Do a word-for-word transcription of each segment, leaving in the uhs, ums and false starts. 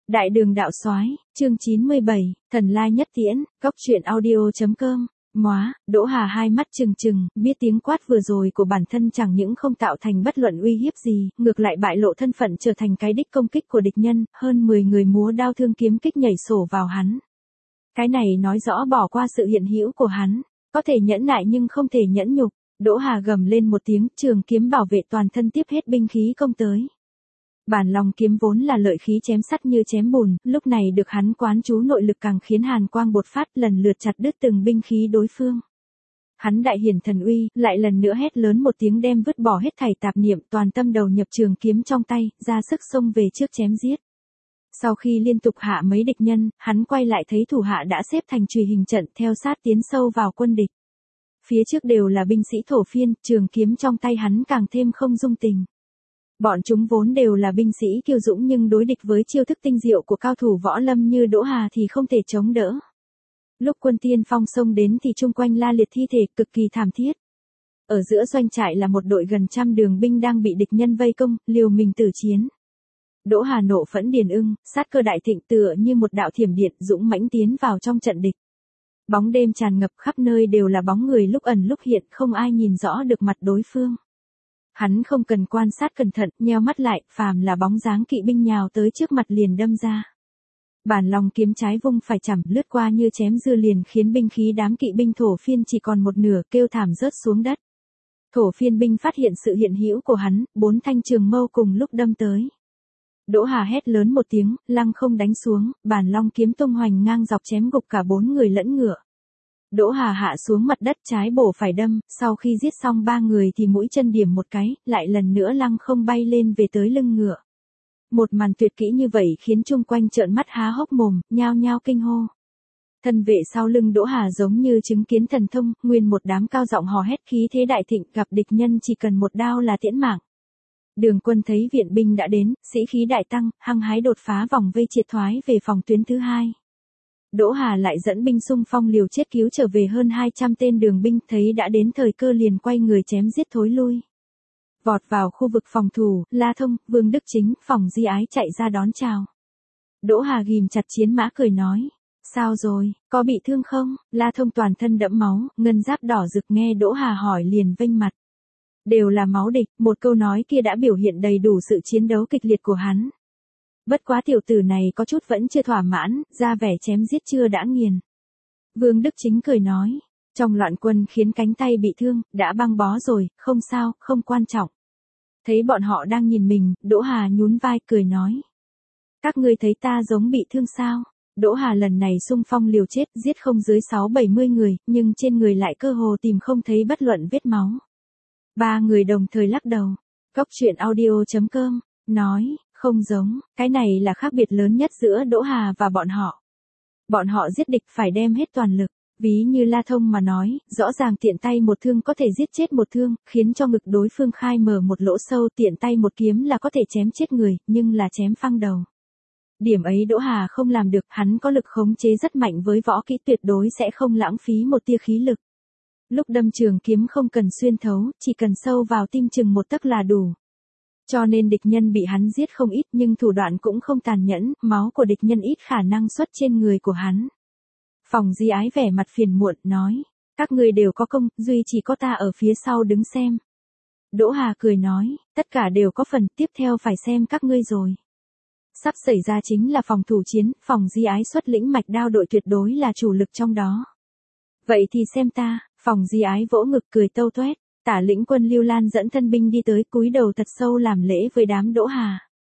Đại đường đạo soái, chương chín mươi bảy, thần lai nhất tiễn, góc truyện audio.com. Móa, Đỗ Hà hai mắt trừng trừng, biết tiếng quát vừa rồi của bản thân chẳng những không tạo thành bất luận uy hiếp gì, ngược lại bại lộ thân phận trở thành cái đích công kích của địch nhân, hơn mười người múa đao thương kiếm kích nhảy sổ vào hắn. Cái này nói rõ bỏ qua sự hiện hữu của hắn, có thể nhẫn nại nhưng không thể nhẫn nhục. Đỗ Hà gầm lên một tiếng, trường kiếm bảo vệ toàn thân tiếp hết binh khí công tới. Bản lòng kiếm vốn là lợi khí chém sắt như chém bùn, lúc này được hắn quán chú nội lực càng khiến hàn quang bột phát lần lượt chặt đứt từng binh khí đối phương. Hắn đại hiển thần uy, lại lần nữa hét lớn một tiếng đem vứt bỏ hết thảy tạp niệm, toàn tâm đầu nhập trường kiếm trong tay, ra sức xông về trước chém giết. Sau khi liên tục hạ mấy địch nhân, hắn quay lại thấy thủ hạ đã xếp thành chùy hình trận theo sát tiến sâu vào quân địch. Phía trước đều là binh sĩ thổ phiên, trường kiếm trong tay hắn càng thêm không dung tình. Bọn chúng vốn đều là binh sĩ kiêu dũng nhưng đối địch với chiêu thức tinh diệu của cao thủ võ lâm như Đỗ Hà thì không thể chống đỡ. Lúc quân tiên phong xông đến thì chung quanh la liệt thi thể cực kỳ thảm thiết. Ở giữa doanh trại là một đội gần trăm đường binh đang bị địch nhân vây công, liều mình tử chiến. Đỗ Hà nộ phẫn điền ưng, sát cơ đại thịnh tựa như một đạo thiểm điện dũng mãnh tiến vào trong trận địch. Bóng đêm tràn ngập khắp nơi đều là bóng người lúc ẩn lúc hiện, không ai nhìn rõ được mặt đối phương. Hắn không cần quan sát cẩn thận, nheo mắt lại, phàm là bóng dáng kỵ binh nhào tới trước mặt liền đâm ra. Bản lòng kiếm trái vung phải chằm, lướt qua như chém dưa liền khiến binh khí đám kỵ binh thổ phiên chỉ còn một nửa, kêu thảm rớt xuống đất. Thổ phiên binh phát hiện sự hiện hữu của hắn, bốn thanh trường mâu cùng lúc đâm tới. Đỗ Hà hét lớn một tiếng, lăng không đánh xuống, bản long kiếm tung hoành ngang dọc chém gục cả bốn người lẫn ngựa. Đỗ Hà hạ xuống mặt đất trái bổ phải đâm, sau khi giết xong ba người thì mũi chân điểm một cái, lại lần nữa lăng không bay lên về tới lưng ngựa. Một màn tuyệt kỹ như vậy khiến chung quanh trợn mắt há hốc mồm, nhao nhao kinh hô. Thân vệ sau lưng Đỗ Hà giống như chứng kiến thần thông, nguyên một đám cao giọng hò hét khí thế đại thịnh, gặp địch nhân chỉ cần một đao là tiễn mạng. Đường quân thấy viện binh đã đến, sĩ khí đại tăng, hăng hái đột phá vòng vây triệt thoái về phòng tuyến thứ hai. Đỗ Hà lại dẫn binh xung phong liều chết cứu trở về hơn hai trăm tên đường binh, thấy đã đến thời cơ liền quay người chém giết thối lui. Vọt vào khu vực phòng thủ, La Thông, Vương Đức Chính, Phòng Di Ái chạy ra đón chào. Đỗ Hà ghim chặt chiến mã cười nói, sao rồi, có bị thương không? La Thông toàn thân đẫm máu, ngân giáp đỏ rực, nghe Đỗ Hà hỏi liền vênh mặt. Đều là máu địch, một câu nói kia đã biểu hiện đầy đủ sự chiến đấu kịch liệt của hắn. Bất quá tiểu tử này có chút vẫn chưa thỏa mãn, ra vẻ chém giết chưa đã nghiền. Vương Đức Chính cười nói, trong loạn quân khiến cánh tay bị thương, đã băng bó rồi, không sao, không quan trọng. Thấy bọn họ đang nhìn mình, Đỗ Hà nhún vai cười nói. Các ngươi thấy ta giống bị thương sao? Đỗ Hà lần này xung phong liều chết, giết không dưới sáu bảy mươi người, nhưng trên người lại cơ hồ tìm không thấy bất luận vết máu. Ba người đồng thời lắc đầu. Góc truyện audio.com, nói. Không giống, cái này là khác biệt lớn nhất giữa Đỗ Hà và bọn họ. Bọn họ giết địch phải đem hết toàn lực, ví như La Thông mà nói, rõ ràng tiện tay một thương có thể giết chết một thương, khiến cho ngực đối phương khai mở một lỗ sâu, tiện tay một kiếm là có thể chém chết người, nhưng là chém phăng đầu. Điểm ấy Đỗ Hà không làm được, hắn có lực khống chế rất mạnh với võ kỹ tuyệt đối sẽ không lãng phí một tia khí lực. Lúc đâm trường kiếm không cần xuyên thấu, chỉ cần sâu vào tim chừng một tấc là đủ. Cho nên địch nhân bị hắn giết không ít nhưng thủ đoạn cũng không tàn nhẫn, máu của địch nhân ít khả năng xuất trên người của hắn. Phòng Di Ái vẻ mặt phiền muộn, nói, các ngươi đều có công, duy chỉ có ta ở phía sau đứng xem. Đỗ Hà cười nói, tất cả đều có phần, tiếp theo phải xem các ngươi rồi. Sắp xảy ra chính là phòng thủ chiến, Phòng Di Ái xuất lĩnh mạch đao đội tuyệt đối là chủ lực trong đó. Vậy thì xem ta, Phòng Di Ái vỗ ngực cười tâu toét. Tả lĩnh quân Lưu Lan dẫn thân binh đi tới, cúi đầu thật sâu làm lễ với đám Đỗ Hà.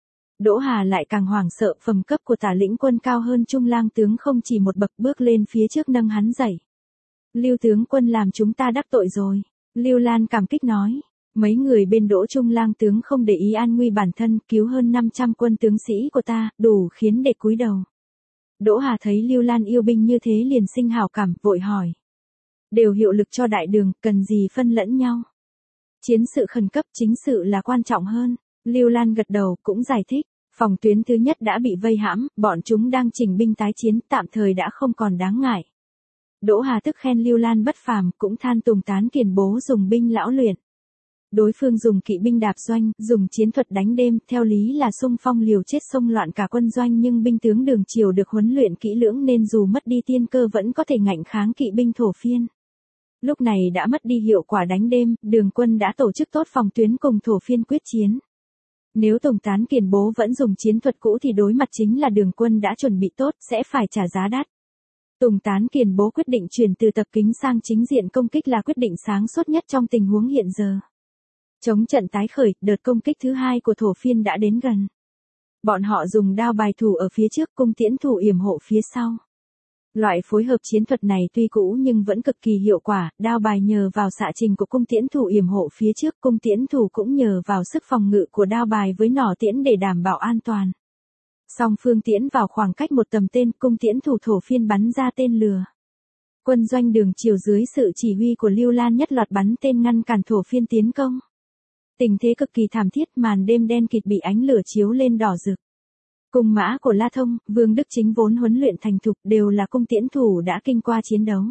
Đỗ Hà lại càng hoảng sợ, phẩm cấp của tả lĩnh quân cao hơn Trung Lang tướng không chỉ một bậc, bước lên phía trước nâng hắn dậy. Lưu tướng quân làm chúng ta đắc tội rồi. Lưu Lan cảm kích nói, mấy người bên Đỗ Trung Lang tướng không để ý an nguy bản thân, cứu hơn năm trăm quân tướng sĩ của ta, đủ khiến để cúi đầu. Đỗ Hà thấy Lưu Lan yêu binh như thế liền sinh hảo cảm, vội hỏi. Đều hiệu lực cho đại đường, cần gì phân lẫn nhau. Chiến sự khẩn cấp, chính sự là quan trọng hơn. Lưu Lan gật đầu, cũng giải thích. Phòng tuyến thứ nhất đã bị vây hãm, bọn chúng đang chỉnh binh tái chiến, tạm thời đã không còn đáng ngại. Đỗ Hà tức khen Lưu Lan bất phàm, cũng than Tùng Tán Kiền bố dùng binh lão luyện. Đối phương dùng kỵ binh đạp doanh, dùng chiến thuật đánh đêm, theo lý là xung phong liều chết xông loạn cả quân doanh, nhưng binh tướng Đường Triều được huấn luyện kỹ lưỡng nên dù mất đi tiên cơ vẫn có thể ngạnh kháng kỵ binh thổ phiên. Lúc này đã mất đi hiệu quả đánh đêm, Đường quân đã tổ chức tốt phòng tuyến cùng thổ phiên quyết chiến. Nếu Tùng Tán Kiền Bố vẫn dùng chiến thuật cũ thì đối mặt chính là Đường quân đã chuẩn bị tốt, sẽ phải trả giá đắt. Tùng Tán Kiền Bố quyết định chuyển từ tập kính sang chính diện công kích là quyết định sáng suốt nhất trong tình huống hiện giờ. Chống trận tái khởi, đợt công kích thứ hai của thổ phiên đã đến gần. Bọn họ dùng đao bài thủ ở phía trước, cung tiễn thủ yểm hộ phía sau. Loại phối hợp chiến thuật này tuy cũ nhưng vẫn cực kỳ hiệu quả, đao bài nhờ vào xạ trình của cung tiễn thủ yểm hộ phía trước, cung tiễn thủ cũng nhờ vào sức phòng ngự của đao bài với nỏ tiễn để đảm bảo an toàn. Song phương tiễn vào khoảng cách một tầm tên, cung tiễn thủ thổ phiên bắn ra tên lừa. Quân doanh Đường Triều dưới sự chỉ huy của Lưu Lan nhất loạt bắn tên ngăn cản thổ phiên tiến công. Tình thế cực kỳ thảm thiết, màn đêm đen kịt bị ánh lửa chiếu lên đỏ rực. Cung mã của La Thông, Vương Đức Chính vốn huấn luyện thành thục đều là cung tiễn thủ đã kinh qua chiến đấu.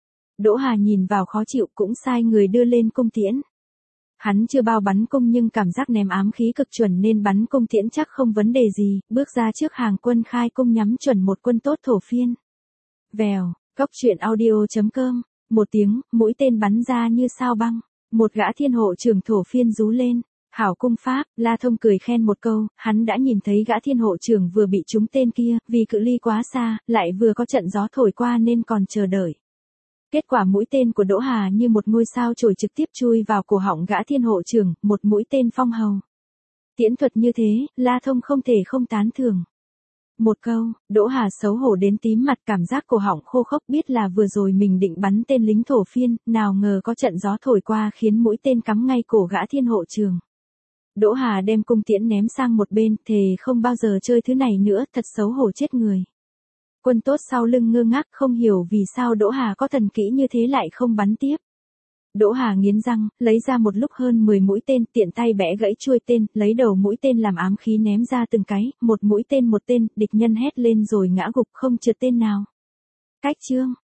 Đỗ Hà nhìn vào khó chịu cũng sai người đưa lên cung tiễn. Hắn chưa bao bắn cung nhưng cảm giác ném ám khí cực chuẩn nên bắn cung tiễn chắc không vấn đề gì, bước ra trước hàng quân khai cung nhắm chuẩn một quân tốt thổ phiên. Vèo, Cóc truyện audio chấm com, một tiếng, mũi tên bắn ra như sao băng. Một gã thiên hộ trưởng thổ phiên rú lên, hảo cung pháp, La Thông cười khen một câu, hắn đã nhìn thấy gã thiên hộ trưởng vừa bị trúng tên kia, vì cự ly quá xa, lại vừa có trận gió thổi qua nên còn chờ đợi. Kết quả mũi tên của Đỗ Hà như một ngôi sao chổi trực tiếp chui vào cổ họng gã thiên hộ trưởng, một mũi tên phong hầu. Tiễn thuật như thế, La Thông không thể không tán thưởng. Một câu, Đỗ Hà xấu hổ đến tím mặt, cảm giác cổ họng khô khốc, biết là vừa rồi mình định bắn tên lính thổ phiên, nào ngờ có trận gió thổi qua khiến mũi tên cắm ngay cổ gã thiên hộ trưởng. Đỗ Hà đem cung tiễn ném sang một bên, thề không bao giờ chơi thứ này nữa, thật xấu hổ chết người. Quân tốt sau lưng ngơ ngác không hiểu vì sao Đỗ Hà có thần kỹ như thế lại không bắn tiếp. Đỗ Hà nghiến răng, lấy ra một lúc hơn mười mũi tên, tiện tay bẻ gãy chuôi tên, lấy đầu mũi tên làm ám khí ném ra từng cái, một mũi tên một tên, địch nhân hét lên rồi ngã gục không trượt tên nào. Cách chương